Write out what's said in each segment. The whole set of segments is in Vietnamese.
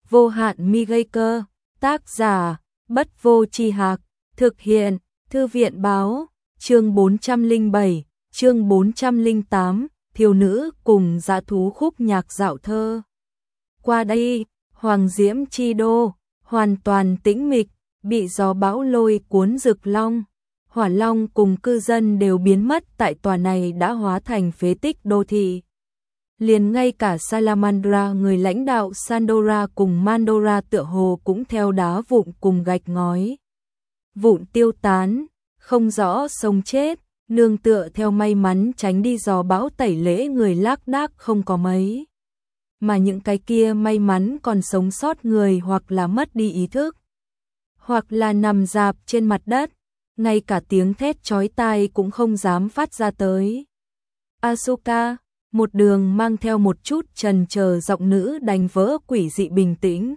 vô hạn mi gây cơ, tác giả, Bất Vô Tri Hạc, thực hiện, Thư viện báo, chương 407, chương 408, thiếu nữ cùng dã thú khúc nhạc dạo thơ. Qua đây, Hoàng Diễm Chi Đô, hoàn toàn tĩnh mịch, bị gió bão lôi cuốn rực long. Hỏa long cùng cư dân đều biến mất tại tòa này đã hóa thành phế tích đô thị. Liền ngay cả Salamandra, người lãnh đạo Sandora cùng Mandora tựa hồ cũng theo đá vụn cùng gạch ngói vụn tiêu tán, không rõ sống chết, nương tựa theo may mắn tránh đi gió bão tẩy lễ người lác đác không có mấy. Mà những cái kia may mắn còn sống sót người hoặc là mất đi ý thức, hoặc là nằm rạp trên mặt đất, ngay cả tiếng thét chói tai cũng không dám phát ra tới. Asuka, một đường mang theo một chút chần chờ giọng nữ đánh vỡ quỷ dị bình tĩnh.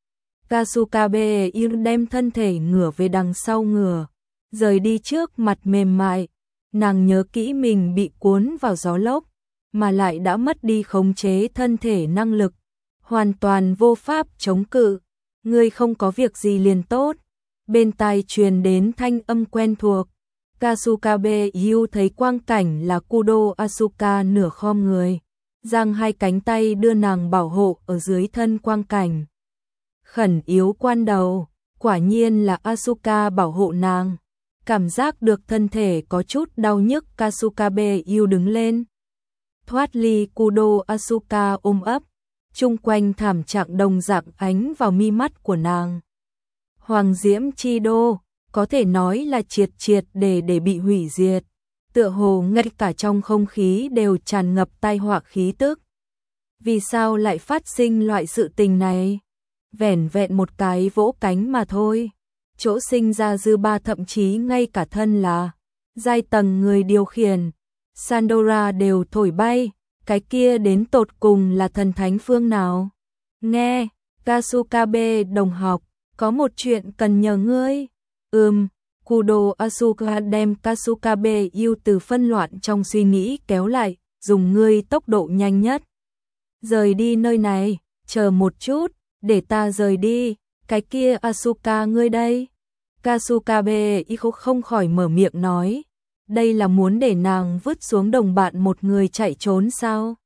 Kasukabe đem thân thể ngửa về đằng sau ngửa, rời đi trước mặt mềm mại. Nàng nhớ kỹ mình bị cuốn vào gió lốc, mà lại đã mất đi khống chế thân thể năng lực, hoàn toàn vô pháp chống cự. Ngươi không có việc gì liền tốt. Bên tai truyền đến thanh âm quen thuộc. Kasukabe thấy quang cảnh là Kudo Asuka nửa khom người, giang hai cánh tay đưa nàng bảo hộ ở dưới thân quang cảnh. Khẩn yếu quan đầu, quả nhiên là Asuka bảo hộ nàng. Cảm giác được thân thể có chút đau nhức, Kasukabe đứng lên, thoát ly Kudo Asuka ôm ấp, chung quanh thảm trạng đồng dạng ánh vào mi mắt của nàng. Hoàng Diễm Chi Đô có thể nói là triệt để bị hủy diệt, tựa hồ ngay cả trong không khí đều tràn ngập tai họa khí tức. Vì sao lại phát sinh loại sự tình này? Vẻn vẹn một cái vỗ cánh mà thôi, chỗ sinh ra dư ba thậm chí ngay cả thân là giai tầng người điều khiển Sandora đều thổi bay, cái kia đến tột cùng là thần thánh phương nào? Nghe, Kasukabe đồng học, có một chuyện cần nhờ ngươi. Kudo Asuka đem Kasukabe từ phân loạn trong suy nghĩ kéo lại, dùng ngươi tốc độ nhanh nhất rời đi nơi này. Chờ một chút, để ta rời đi. Cái kia Asuka ngươi đây. Kasukabe không khỏi mở miệng nói, đây là muốn để nàng vứt xuống đồng bạn một người chạy trốn sao?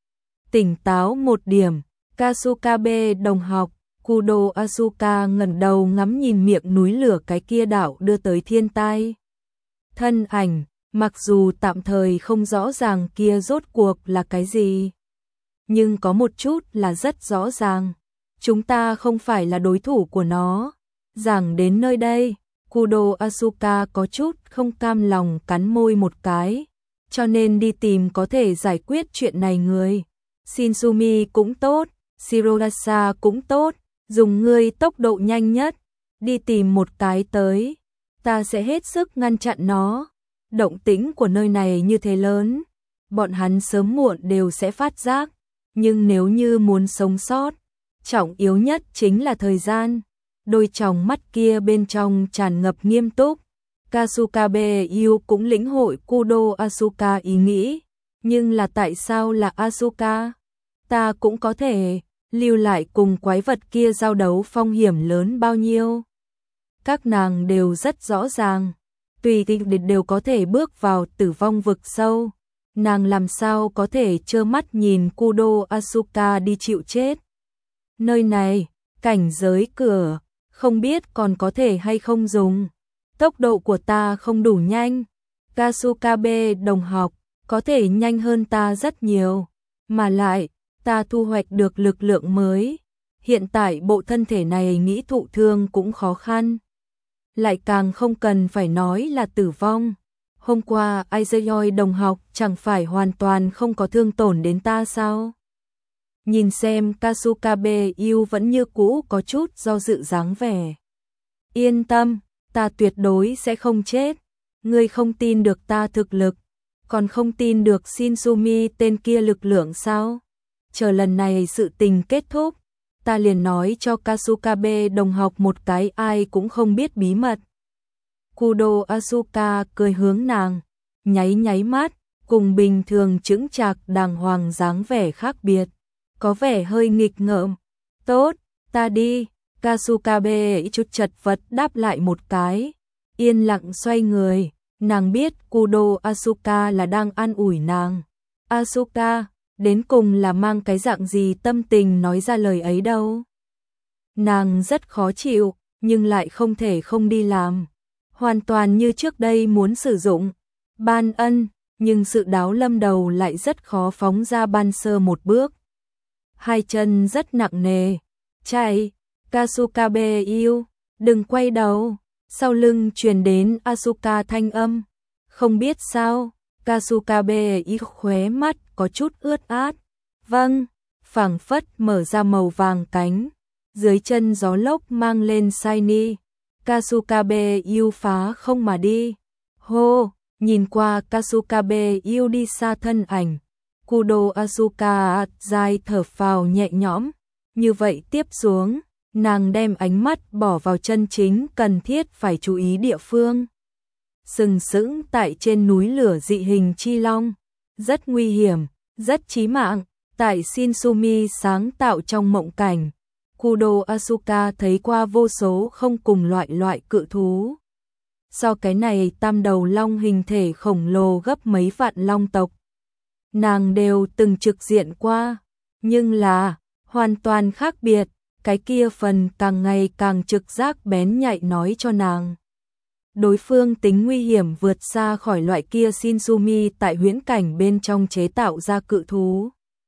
Tỉnh táo một điểm, Kasukabe đồng học. Kudo Asuka ngẩng đầu ngắm nhìn miệng núi lửa cái kia đảo đưa tới thiên tai. Thân ảnh, mặc dù tạm thời không rõ ràng kia rốt cuộc là cái gì, nhưng có một chút là rất rõ ràng. Chúng ta không phải là đối thủ của nó. Giảng đến nơi đây, Kudo Asuka có chút không cam lòng cắn môi một cái, cho nên đi tìm có thể giải quyết chuyện này người. Shinsumi cũng tốt, Shirogasa cũng tốt. Dùng ngươi tốc độ nhanh nhất, đi tìm một cái tới, ta sẽ hết sức ngăn chặn nó. Động tĩnh của nơi này như thế lớn, bọn hắn sớm muộn đều sẽ phát giác, nhưng nếu như muốn sống sót, trọng yếu nhất chính là thời gian. Đôi tròng mắt kia bên trong tràn ngập nghiêm túc. Kasukabe cũng lĩnh hội Kudo Asuka ý nghĩ, nhưng là tại sao là Asuka? Ta cũng có thể lưu lại cùng quái vật kia giao đấu, phong hiểm lớn bao nhiêu. Các nàng đều rất rõ ràng, tùy tiện đều có thể bước vào tử vong vực sâu. Nàng làm sao có thể trơ mắt nhìn Kudo Asuka đi chịu chết. Nơi này, cảnh giới cửa, không biết còn có thể hay không dùng. Tốc độ của ta không đủ nhanh. Kasukabe đồng học, có thể nhanh hơn ta rất nhiều. Mà lại, ta thu hoạch được lực lượng mới. Hiện tại bộ thân thể này nghĩ thụ thương cũng khó khăn. Lại càng không cần phải nói là tử vong. Hôm qua Aizeoi đồng học chẳng phải hoàn toàn không có thương tổn đến ta sao? Nhìn xem Kasukabe vẫn như cũ có chút do dự dáng vẻ. Yên tâm, ta tuyệt đối sẽ không chết. Ngươi không tin được ta thực lực, còn không tin được Shinsumi tên kia lực lượng sao? Chờ lần này sự tình kết thúc, ta liền nói cho Kasukabe đồng học một cái ai cũng không biết bí mật. Kudo Asuka cười hướng nàng, nháy mắt, cùng bình thường chững chạc đàng hoàng dáng vẻ khác biệt, có vẻ hơi nghịch ngợm. Tốt, Ta đi, Kasukabe chút chật vật đáp lại một cái, yên lặng xoay người, nàng biết Kudo Asuka là đang an ủi nàng. Asuka, đến cùng là mang cái dạng gì tâm tình nói ra lời ấy đâu. Nàng rất khó chịu, nhưng lại không thể không đi làm. Hoàn toàn như trước đây muốn sử dụng ban ân, nhưng sự đáo lâm đầu lại rất khó phóng ra ban sơ một bước. Hai chân rất nặng nề. Chạy, Kasukabe yêu, đừng quay đầu. Sau lưng truyền đến Asuka thanh âm. Không biết sao, Kasukabe ý khóe mắt có chút ướt át. Vâng, phảng phất mở ra màu vàng cánh. Dưới chân gió lốc mang lên shiny. Kasukabe yêu phá không mà đi. Hô, nhìn qua Kasukabe yêu đi xa thân ảnh. Kudo Asuka dài thở phào nhẹ nhõm. Như vậy tiếp xuống, nàng đem ánh mắt bỏ vào chân chính cần thiết phải chú ý địa phương. Sừng sững tại trên núi lửa dị hình chi long. Rất nguy hiểm, rất chí mạng. Tại Shinsumi sáng tạo trong mộng cảnh. Kudo Asuka thấy qua vô số không cùng loại cự thú. So cái này tam đầu long hình thể khổng lồ gấp mấy vạn long tộc. Nàng đều từng trực diện qua, nhưng là hoàn toàn khác biệt, cái kia phần càng ngày càng trực giác bén nhạy nói cho nàng. Đối phương tính nguy hiểm vượt xa khỏi loại kia Shinsumi tại huyễn cảnh bên trong chế tạo ra cự thú.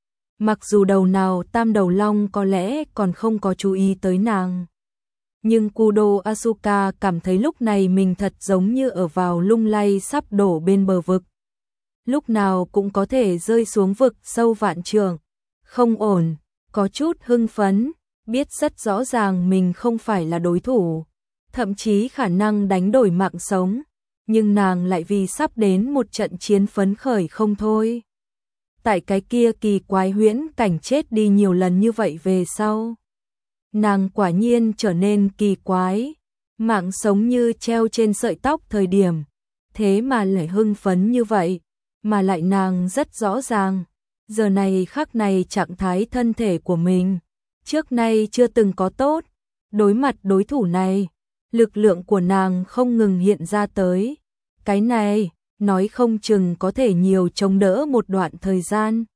Mặc dù đầu nào tam đầu long có lẽ còn không có chú ý tới nàng. Nhưng Kudo Asuka cảm thấy lúc này mình thật giống như ở vào lung lay sắp đổ bên bờ vực. Lúc nào cũng có thể rơi xuống vực sâu vạn trượng. Không ổn, có chút hưng phấn, biết rất rõ ràng mình không phải là đối thủ. Thậm chí khả năng đánh đổi mạng sống. Nhưng nàng lại vì sắp đến một trận chiến phấn khởi không thôi. Tại cái kia kỳ quái huyễn cảnh chết đi nhiều lần như vậy về sau. Nàng quả nhiên trở nên kỳ quái, mạng sống như treo trên sợi tóc thời điểm, thế mà lại hưng phấn như vậy, mà lại nàng rất rõ ràng, giờ này khắc này trạng thái thân thể của mình, trước nay chưa từng có tốt, đối mặt đối thủ này, lực lượng của nàng không ngừng hiện ra tới, cái này, nói không chừng có thể nhiều chống đỡ một đoạn thời gian.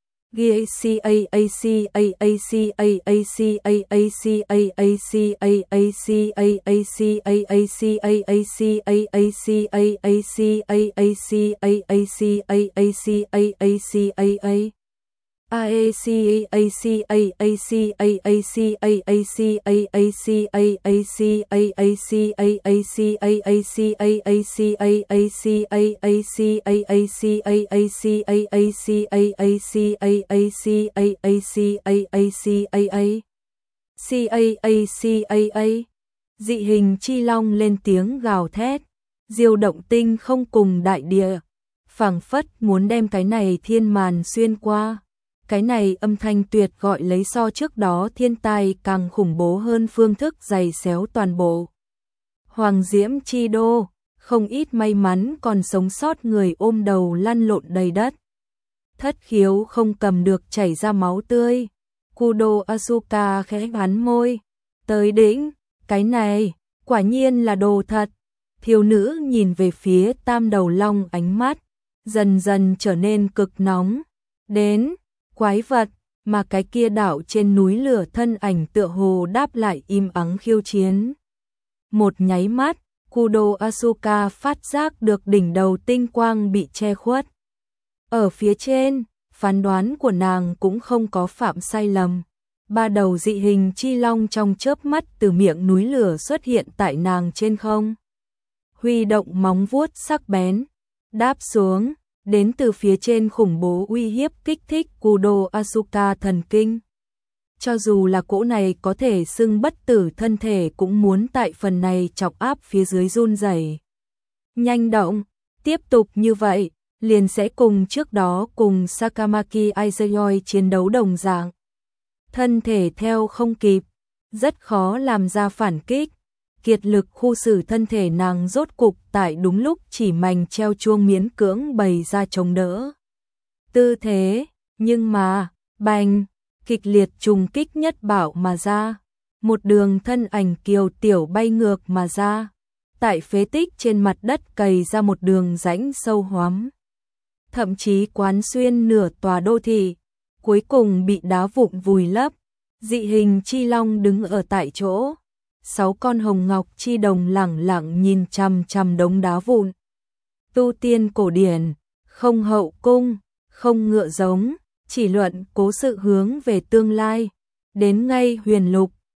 Dị hình chi long lên tiếng gào thét, diêu động tinh không cùng đại địa, phảng phất muốn đem cái này thiên màn xuyên qua. Cái này âm thanh tuyệt gọi lấy so trước đó thiên tai càng khủng bố hơn phương thức giày xéo toàn bộ. Hoàng Diễm Chi Đô, không ít may mắn còn sống sót người ôm đầu lăn lộn đầy đất. Thất khiếu không cầm được chảy ra máu tươi. Kudo Asuka khẽ cắn môi. Tới đỉnh, cái này, quả nhiên là đồ thật. Thiếu nữ nhìn về phía tam đầu long ánh mắt, dần dần trở nên cực nóng. Đến, quái vật, mà cái kia đảo trên núi lửa thân ảnh tựa hồ đáp lại im ắng khiêu chiến. Một nháy mắt, Kudo Asuka phát giác được đỉnh đầu tinh quang bị che khuất. Ở phía trên, phán đoán của nàng cũng không có phạm sai lầm. Ba đầu dị hình chi long trong chớp mắt từ miệng núi lửa xuất hiện tại nàng trên không. Huy động móng vuốt sắc bén, đáp xuống, đến từ phía trên khủng bố uy hiếp kích thích Kudo Asuka thần kinh. Cho dù là cỗ này có thể xưng bất tử thân thể cũng muốn tại phần này chọc áp phía dưới run rẩy. Nhanh động, tiếp tục như vậy, liền sẽ cùng trước đó cùng Sakamaki Aizuyoi chiến đấu đồng dạng. Thân thể theo không kịp, rất khó làm ra phản kích. Kiệt lực khu xử thân thể nàng rốt cục tại đúng lúc chỉ mảnh treo chuông miễn cưỡng bày ra chống đỡ. Tư thế, nhưng mà, bành, kịch liệt trùng kích nhất bạo mà ra. một đường thân ảnh kiều tiểu bay ngược mà ra. Tại phế tích trên mặt đất cày ra một đường rãnh sâu hoắm. Thậm chí quán xuyên nửa tòa đô thị, cuối cùng bị đá vụn vùi lấp. Dị hình chi long đứng ở tại chỗ. 6 con hồng ngọc chi đồng lẳng lặng nhìn chằm chằm đống đá vụn. Tu tiên cổ điển, không hậu cung, không ngựa giống, chỉ luận cố sự hướng về tương lai. Đến ngay huyền lục,